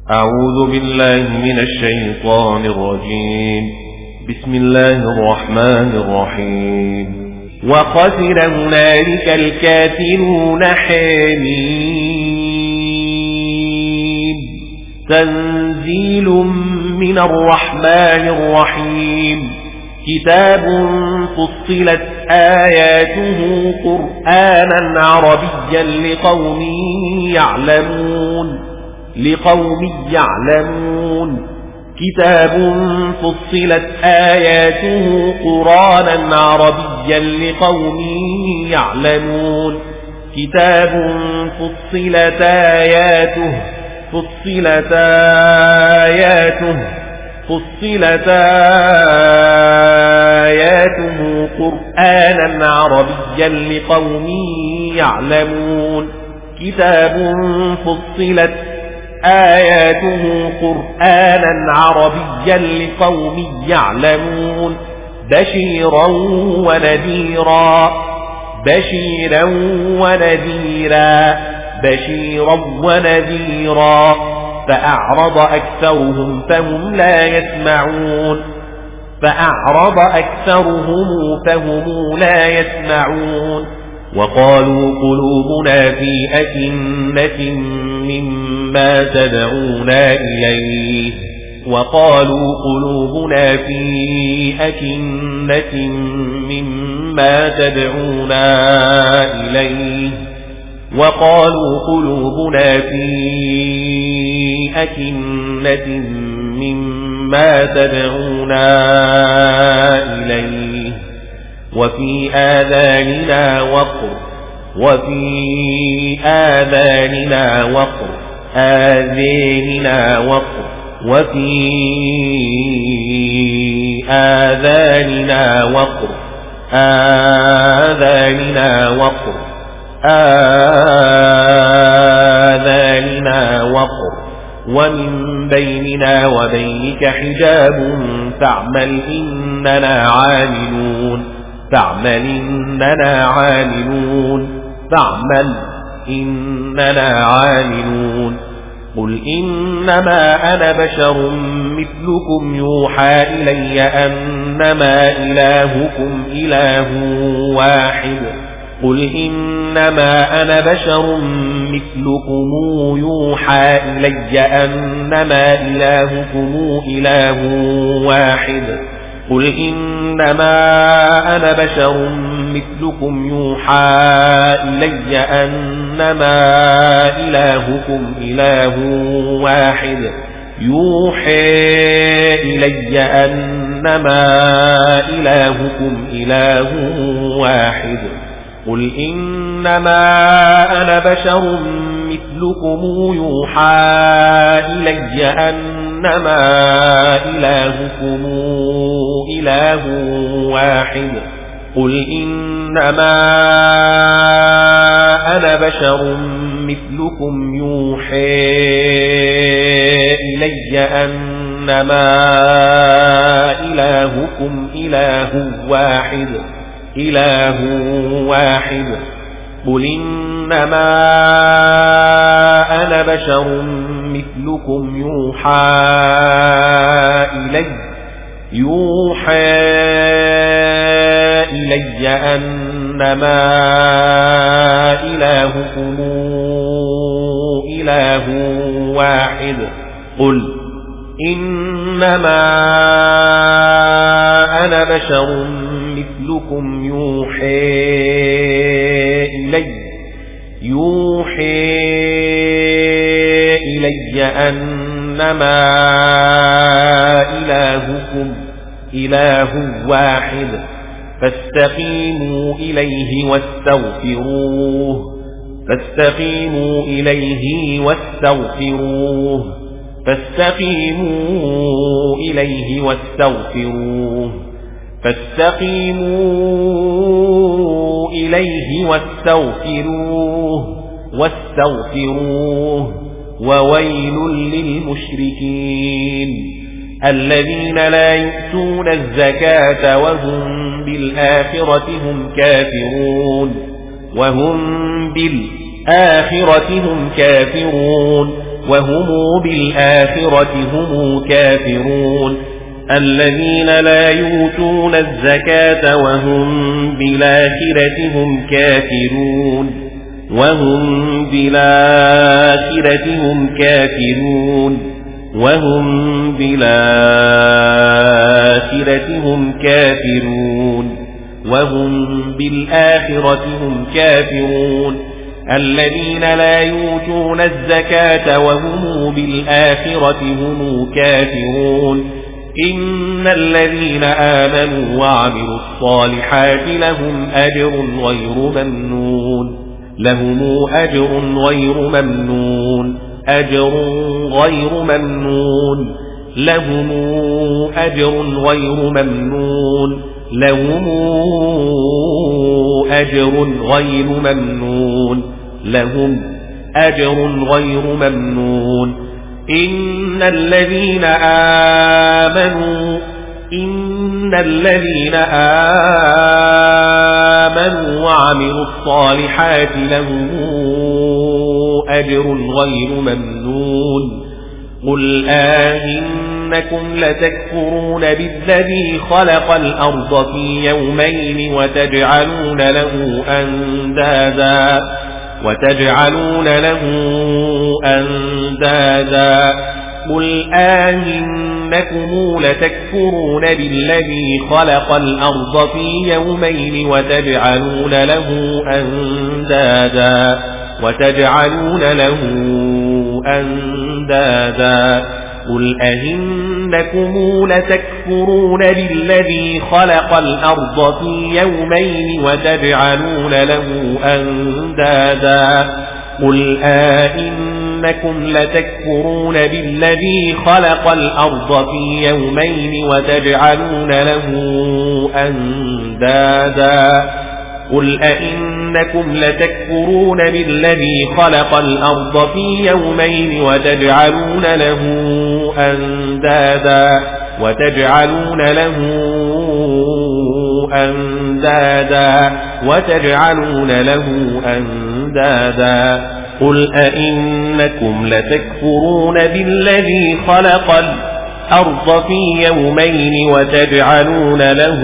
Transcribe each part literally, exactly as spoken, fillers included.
أعوذ بالله من الشيطان الرجيم. بسم الله الرحمن الرحيم. وخسر هنالك الكافرون حميم تنزيل من الرحمن الرحيم. كتاب فصلت آياته قرآنا عربيا لقوم يعلمون لقوم يعلمون كتاب فصلت آياته قرآنا عربيا لقوم يعلمون كتاب فصلت آياته فصلت آياته فصلت آياته قرآنا عربيا لقوم يعلمون كتاب فصلت آياته قرآنا عربيا لقوم يعلمون بشيرا ونذيرا بشيرا ونذيرا بشيرا ونذيرا فأعرض أكثرهم فهم لا يسمعون فأعرض أكثرهم فهم لا يسمعون وقالوا قلوبنا في أكنة مما تدعونا إليه وقالوا قلوبنا في أكنة مما تدعونا إليه وقالوا قلوبنا في أكنة مما تدعونا إليه وفي آذاننا وقر وفي آذاننا وقر آذاننا وقر وفي آذاننا وقر آذاننا وقر آذاننا وقر ومن بيننا وبينك حجاب فاعمل إننا عاملون فاعمل إننا عاملون فاعمل إننا عاملون قل إنما أنا بشر مثلكم يوحى إلي أنما إلهكم إله واحد قل إنما أنا بشر مثلكم يوحى إلي أنما إلهكم إله واحد قل إنما أنا بشر مثلكم يوحى إلي أنما إلهكم إله واحد يوحى إلي أنما إلهكم إله واحد قل إنما أنا بشر مثلكم يوحى إلي أنما إلهكم إله واحد قل إنما أنا بشر مثلكم يوحى إلي أنما إلهكم إله واحد إله واحد قل إنما أنا بشر مثلكم يوحى إلي يوحى إلي أنما إلهكم إله واحد قل إنما أنا بشر مثلكم يوحى إلي يوحى إلي أنما إلهكم إله واحد فاستقيموا إليه واستغفروه فاستقيموا إليه واستغفروه فاستقيموا إليه واستغفروه فاستقيموا إليه واستغفروه واستغفروه وويل للمشركين الذين لا يؤتون الزكاة وهم بالآخرة هم كافرون وهم بالآخرة هم كافرون وهم بالآخرة هم كافرون الذين لا يؤتون الزكاة وهم بالآخرة هم كافرون وهم بالآخرة هم كافرون وهم بالآخرة هم كافرون وهم بالآخرة هم كافرون الذين لا يؤتون الزكاة وهم بالآخرة هم كافرون إن الذين آمنوا وعملوا الصالحات لهم أجر غير ممنون لهم أجر غير ممنون أجر غير ممنون لهم أجر غير ممنون لهم أجر غير ممنون لهم أجر غير ممنون إن الذين آمنوا إن الذين آمنوا وعملوا الصالحات لهم أجر غير ممنون قل آئنكم لتكفرون بالذي خلق الأرض في يومين وتجعلون له أندادا وتجعلون له أندادا قل آئنكم لتكفرون بالذي خلق الأرض في يومين وتجعلون له أندادا وتجعلون له أندادا قل أئنكم لتكفرون بالذي خلق الأرض في يومين وتجعلون له أندادا قل آئنكم لتكفرون بالذي خلق الأرض في يومين وتجعلون له أندادا قل أئنكم لتكفرون بالذي خلق الأرض في يومين وتجعلون له أندادا وتجعلون له أندادا وتجعلون له أندادا قل أئنكم لتكفرون بالذي خلق الأرض في يومين وتجعلون له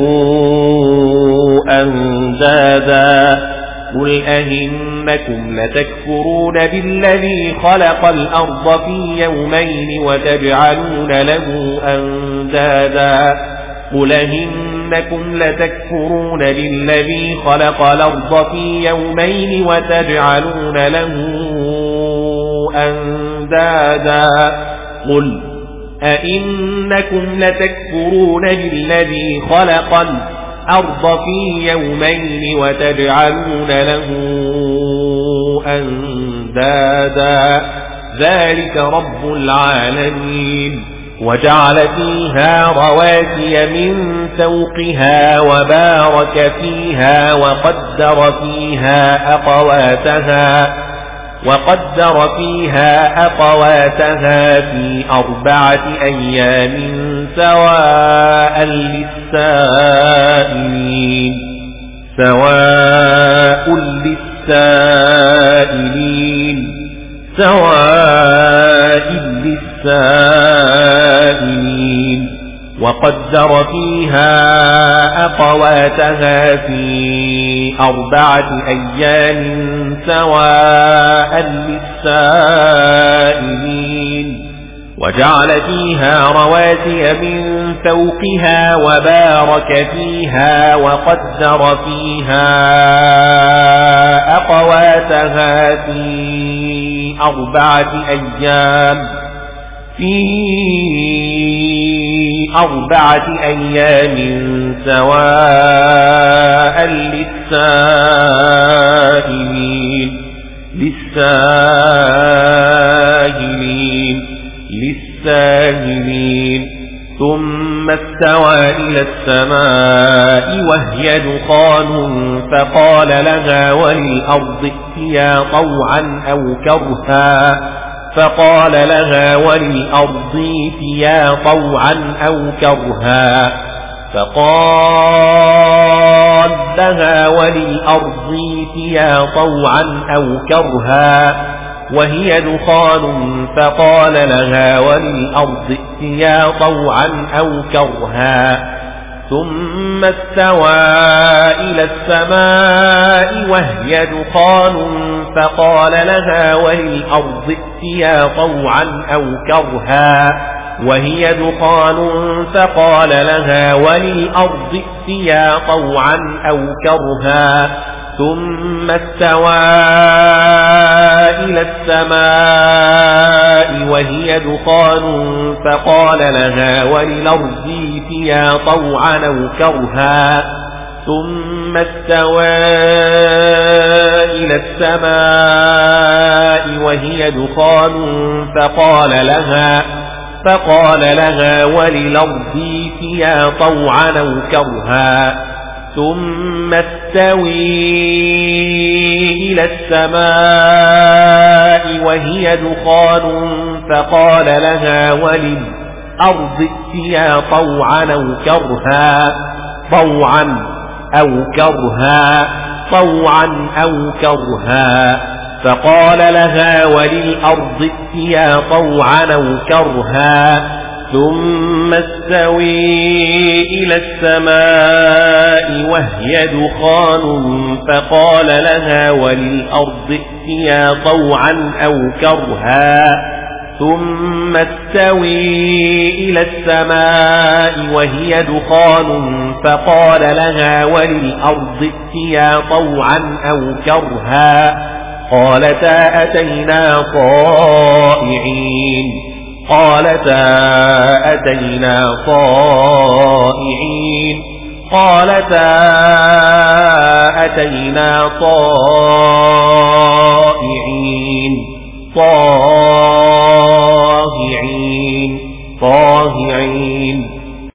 أندادا قل أئنكم لتكفرون بالذي خلق الأرض في يومين وتجعلون له أندادا قل أئنكم لتكفرون بالذي خلق الأرض في يومين وتجعلون له أندادا قل أئنكم لتكفرون بالذي خلق الأرض في يومين وتجعلون له أندادا ذلك رب العالمين وجعل فيها رواسي من فوقها وبارك فيها وقدر فيها أقواتها وقدر فيها أقواتها في أربعة أيام سواء للسائلين سواء للسائلين سواء للسائلين وقدر فيها أقواتها في أربعة أيام سواء للسائلين وجعل فيها رواسي من فوقها وبارك فيها وقدر فيها أقواتها في أربعة أيام في أربعة أيام سواء للسائلين للسائلين للسائلين ثم استوى إلى السماء وهي دخان فقال لها وللأرض ائتيا طوعا أو كرها فقال لها وللأرض ائتيا طوعا أو كرها فقال لها وللأرض ائتيا طوعا أو كرها وهي دخان فقال لها وللأرض ائتيا طوعا أو كرها ثم استوى إلى السماء وهي دخان فقال لها وللأرض ائتيا طوعا أو كرها وهي دخان فقال لها وللأرض ائتيا طوعا أو كرها ثم استوى إلى السماء وهي دخان فقال لها وللأرض ائتيا طوعا أو كرها ثم استوى إلى السماء وهي دخان فقال لها فقال لها وللأرض ائتيا طوعا أو كرها ثم استوي إلى السماء وهي دخان فقال لها وللأرض ائتيا طوعا أو كرها طوعا أو كرها طوعا أو كرها فقال لها وللأرض ائتيا طوعا أو كرها ثم استوي إلى السماء وهي دخان فقال لها وللأرض ائتيا طوعا أو كرها ثم استوي إلى السماء وهي دخان فقال لها وللأرض ائتيا طوعا أو كرها قالتا أتينا طائعين قالتا أتينا طائعين قالتا أتينا طائعين طاهعين طاهعين